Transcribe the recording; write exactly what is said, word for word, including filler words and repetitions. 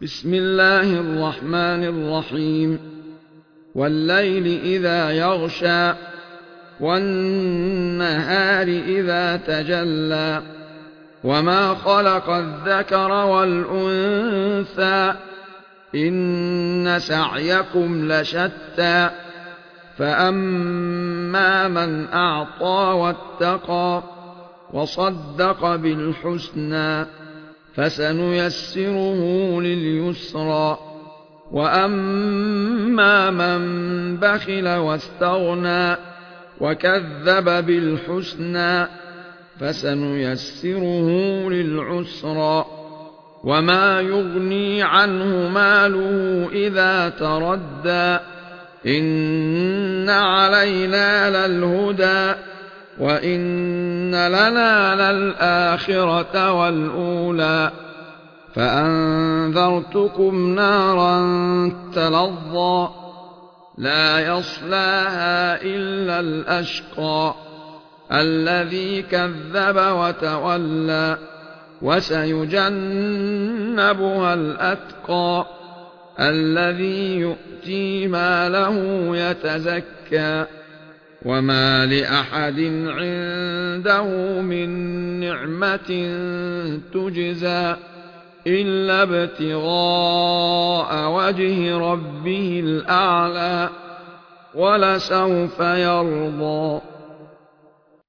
بسم الله الرحمن الرحيم والليل إذا يغشى والنهار إذا تجلى وما خلق الذكر والأنثى إن سعيكم لشتى فأما من أعطى واتقى وصدق بالحسنى فسنيسره لليسرى وأما من بخل واستغنى وكذب بالحسنى فسنيسره للعسرى وما يغني عنه ماله إذا تردى إن علينا للهدى وإن لنا للآخرة والأولى فأنذرتكم نارا تلظى لا يصلاها إلا الأشقى الذي كذب وتولى وسيجنبها الأتقى الذي يؤتي ماله يتزكى وما لأحد عنده من نعمة تجزى إلا ابتغاء وجه ربه الأعلى ولسوف يرضى.